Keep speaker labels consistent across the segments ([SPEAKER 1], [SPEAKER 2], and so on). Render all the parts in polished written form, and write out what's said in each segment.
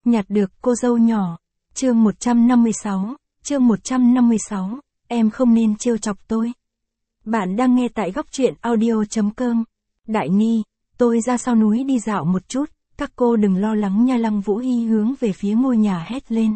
[SPEAKER 1] Nhặt được cô dâu nhỏ. Chương 156, em không nên trêu chọc tôi. Bạn đang nghe tại góc truyện audio.com. Đại Ni, tôi ra sau núi đi dạo một chút, các cô đừng lo lắng nha. Lăng Vũ Hy hướng về phía ngôi nhà hét lên.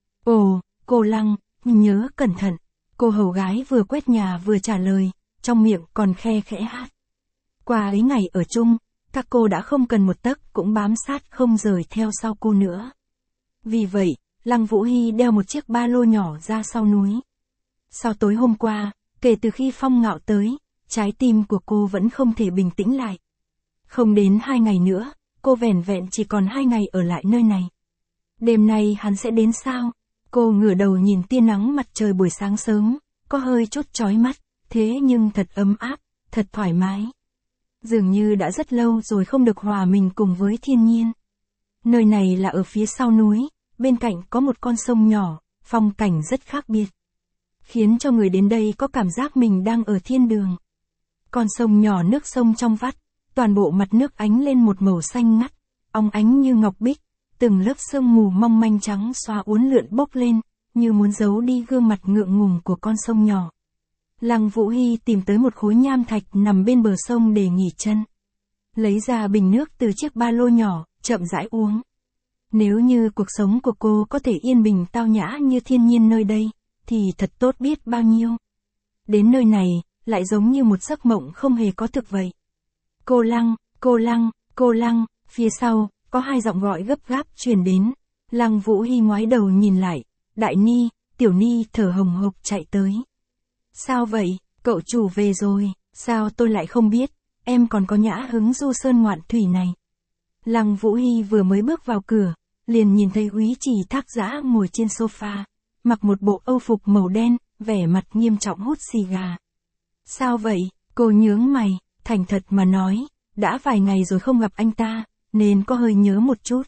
[SPEAKER 1] Ồ, cô Lăng, nhớ cẩn thận. Cô hầu gái vừa quét nhà vừa trả lời, trong miệng còn khe khẽ hát. Qua ấy ngày ở chung, các cô đã không cần một tấc cũng bám sát không rời theo sau cô nữa. Vì vậy, Lăng Vũ Hy đeo một chiếc ba lô nhỏ ra sau núi. Sau tối hôm qua, kể từ khi Phong Ngạo tới, trái tim của cô vẫn không thể bình tĩnh lại. Không đến 2 ngày nữa, cô vẻn vẹn chỉ còn 2 ngày ở lại nơi này. Đêm nay hắn sẽ đến sao? Cô ngửa đầu nhìn tia nắng mặt trời buổi sáng sớm, có hơi chốt chói mắt, thế nhưng thật ấm áp, thật thoải mái. Dường như đã rất lâu rồi không được hòa mình cùng với thiên nhiên. Nơi này là ở phía sau núi, bên cạnh có một con sông nhỏ, phong cảnh rất khác biệt. Khiến cho người đến đây có cảm giác mình đang ở thiên đường. Con sông nhỏ nước sông trong vắt, toàn bộ mặt nước ánh lên một màu xanh ngắt, óng ánh như ngọc bích, từng lớp sương mù mong manh trắng xóa uốn lượn bốc lên, như muốn giấu đi gương mặt ngượng ngùng của con sông nhỏ. Lăng Vũ Hy tìm tới một khối nham thạch nằm bên bờ sông để nghỉ chân. Lấy ra bình nước từ chiếc ba lô nhỏ, chậm rãi uống. Nếu như cuộc sống của cô có thể yên bình tao nhã như thiên nhiên nơi đây, thì thật tốt biết bao nhiêu. Đến nơi này, lại giống như một giấc mộng không hề có thực vậy. Cô Lăng, cô Lăng, cô Lăng, phía sau, có 2 giọng gọi gấp gáp truyền đến. Lăng Vũ Hy ngoái đầu nhìn lại, Đại Ni, Tiểu Ni thở hồng hộc chạy tới. Sao vậy, cậu chủ về rồi, sao tôi lại không biết, em còn có nhã hứng du sơn ngoạn thủy này. Lăng Vũ Hy vừa mới bước vào cửa, liền nhìn thấy Úy Chỉ Thác Dã ngồi trên sofa, mặc một bộ âu phục màu đen, vẻ mặt nghiêm trọng hút xì gà. Sao vậy, cô nhướng mày, thành thật mà nói, đã vài ngày rồi không gặp anh ta, nên có hơi nhớ một chút.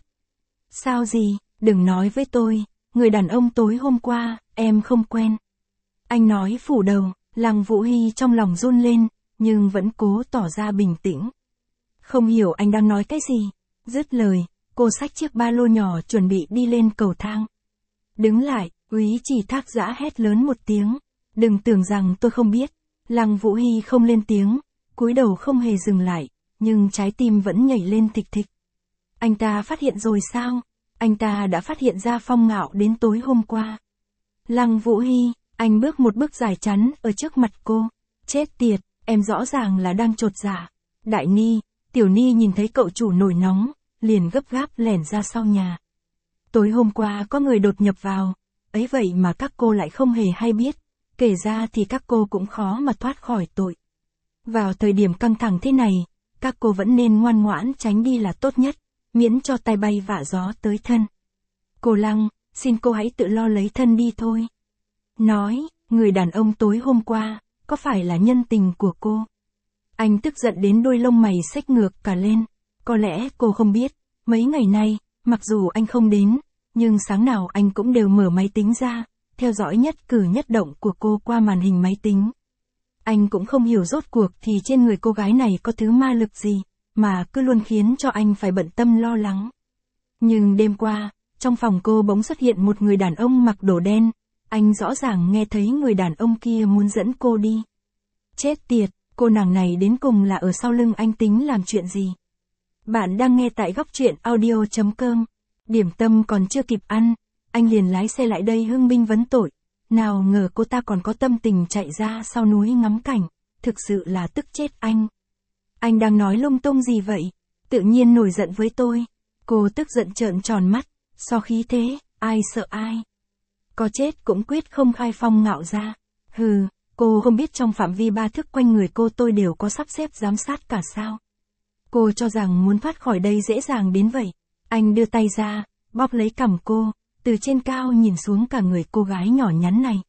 [SPEAKER 1] Sao gì, đừng nói với tôi, người đàn ông tối hôm qua, em không quen. Anh nói phủ đầu, Lăng Vũ Hy trong lòng run lên, nhưng vẫn cố tỏ ra bình tĩnh. Không hiểu anh đang nói cái gì. Dứt lời, cô xách chiếc ba lô nhỏ chuẩn bị đi lên cầu thang. Đứng lại, Úy Chỉ Thác Dã hét lớn một tiếng. Đừng tưởng rằng tôi không biết. Lăng Vũ Hy không lên tiếng, cúi đầu không hề dừng lại, nhưng trái tim vẫn nhảy lên thịch thịch. Anh ta phát hiện rồi sao? Anh ta đã phát hiện ra Phong Ngạo đến tối hôm qua. Lăng Vũ Hy, anh bước một bước dài chắn ở trước mặt cô. Chết tiệt, em rõ ràng là đang chột dạ. Đại Ni, Tiểu Ni nhìn thấy cậu chủ nổi nóng, liền gấp gáp lẻn ra sau nhà. Tối hôm qua có người đột nhập vào, ấy vậy mà các cô lại không hề hay biết, kể ra thì các cô cũng khó mà thoát khỏi tội. Vào thời điểm căng thẳng thế này, các cô vẫn nên ngoan ngoãn tránh đi là tốt nhất, miễn cho tai bay vạ gió tới thân. Cô Lăng, xin cô hãy tự lo lấy thân đi thôi. Nói, người đàn ông tối hôm qua, có phải là nhân tình của cô? Anh tức giận đến đôi lông mày xếch ngược cả lên. Có lẽ cô không biết, mấy ngày nay, mặc dù anh không đến, nhưng sáng nào anh cũng đều mở máy tính ra, theo dõi nhất cử nhất động của cô qua màn hình máy tính. Anh cũng không hiểu rốt cuộc thì trên người cô gái này có thứ ma lực gì, mà cứ luôn khiến cho anh phải bận tâm lo lắng. Nhưng đêm qua, trong phòng cô bỗng xuất hiện một người đàn ông mặc đồ đen, anh rõ ràng nghe thấy người đàn ông kia muốn dẫn cô đi. Chết tiệt, cô nàng này đến cùng là ở sau lưng anh tính làm chuyện gì? Bạn đang nghe tại góc truyện audio.com. Điểm tâm còn chưa kịp ăn, anh liền lái xe lại đây hưng binh vấn tội. Nào ngờ cô ta còn có tâm tình chạy ra sau núi ngắm cảnh, thực sự là tức chết anh. Anh đang nói lung tung gì vậy? Tự nhiên nổi giận với tôi. Cô tức giận trợn tròn mắt, so khí thế, ai sợ ai. Có chết cũng quyết không khai Phong Ngạo ra. Hừ, cô không biết trong phạm vi 3 thước quanh người cô tôi đều có sắp xếp giám sát cả sao. Cô cho rằng muốn thoát khỏi đây dễ dàng đến vậy. Anh đưa tay ra, bóp lấy cằm cô, từ trên cao nhìn xuống cả người cô gái nhỏ nhắn này.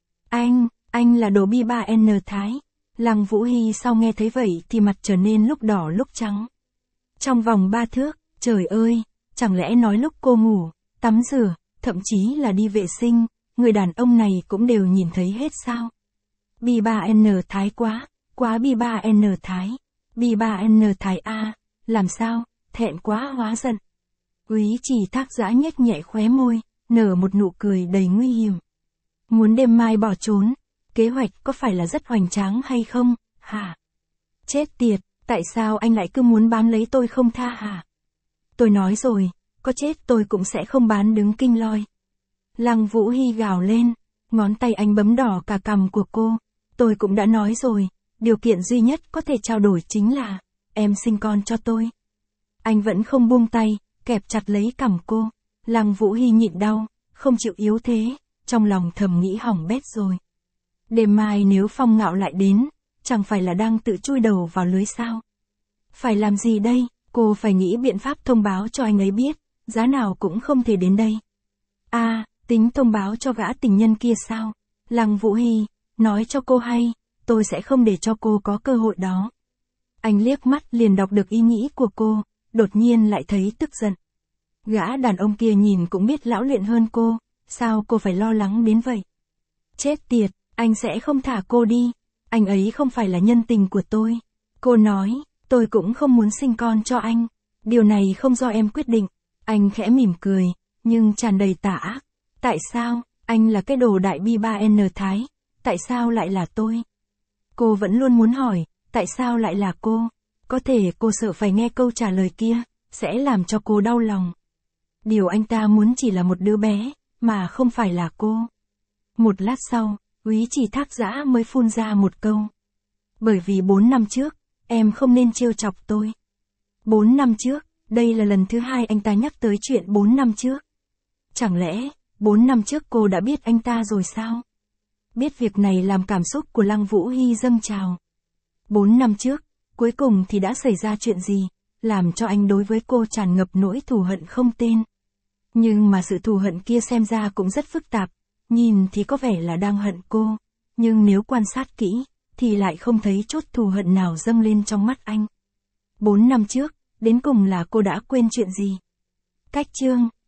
[SPEAKER 1] Anh là đồ bi-ba-N Thái. Lăng Vũ Hy sau nghe thấy vậy thì mặt trở nên lúc đỏ lúc trắng. Trong vòng 3 thước, trời ơi, chẳng lẽ nói lúc cô ngủ, tắm rửa, thậm chí là đi vệ sinh, người đàn ông này cũng đều nhìn thấy hết sao? Bi-ba-N Thái quá Bi-ba-N Thái. Bi-ba-N Thái a, làm sao, thẹn quá hóa giận. Úy Chỉ Thác Dã nhếch nhẹ khóe môi, nở một nụ cười đầy nguy hiểm. Muốn đêm mai bỏ trốn, kế hoạch có phải là rất hoành tráng hay không, hả? Chết tiệt, tại sao anh lại cứ muốn bán lấy tôi không tha hả? Tôi nói rồi, có chết tôi cũng sẽ không bán đứng Kinh Loi. Lăng Vũ Hy gào lên, ngón tay anh bấm đỏ cả cằm của cô. Tôi cũng đã nói rồi, điều kiện duy nhất có thể trao đổi chính là, em sinh con cho tôi. Anh vẫn không buông tay, kẹp chặt lấy cằm cô. Lăng Vũ Hy nhịn đau, không chịu yếu thế, trong lòng thầm nghĩ hỏng bét rồi. Đêm mai nếu Phong Ngạo lại đến, chẳng phải là đang tự chui đầu vào lưới sao? Phải làm gì đây? Cô phải nghĩ biện pháp thông báo cho anh ấy biết, giá nào cũng không thể đến đây. Tính thông báo cho gã tình nhân kia sao? Lăng Vũ Hy, nói cho cô hay, tôi sẽ không để cho cô có cơ hội đó. Anh liếc mắt liền đọc được ý nghĩ của cô, đột nhiên lại thấy tức giận. Gã đàn ông kia nhìn cũng biết lão luyện hơn cô, sao cô phải lo lắng đến vậy? Chết tiệt, anh sẽ không thả cô đi, anh ấy không phải là nhân tình của tôi. Cô nói, tôi cũng không muốn sinh con cho anh, điều này không do em quyết định. Anh khẽ mỉm cười, nhưng tràn đầy tà ác. Tại sao, anh là cái đồ đại bi 3N Thái, tại sao lại là tôi? Cô vẫn luôn muốn hỏi, tại sao lại là cô? Có thể cô sợ phải nghe câu trả lời kia, sẽ làm cho cô đau lòng. Điều anh ta muốn chỉ là một đứa bé, mà không phải là cô. Một lát sau, Úy Chỉ Thác Dã mới phun ra một câu. Bởi vì 4 năm trước, em không nên trêu chọc tôi. 4 năm trước, đây là lần thứ hai anh ta nhắc tới chuyện 4 năm trước. Chẳng lẽ, 4 năm trước cô đã biết anh ta rồi sao? Biết việc này làm cảm xúc của Lăng Vũ Hy dâng trào. 4 năm trước, cuối cùng thì đã xảy ra chuyện gì, làm cho anh đối với cô tràn ngập nỗi thù hận không tên. Nhưng mà sự thù hận kia xem ra cũng rất phức tạp, nhìn thì có vẻ là đang hận cô, nhưng nếu quan sát kỹ, thì lại không thấy chút thù hận nào dâng lên trong mắt anh. 4 năm trước, đến cùng là cô đã quên chuyện gì? Cách chương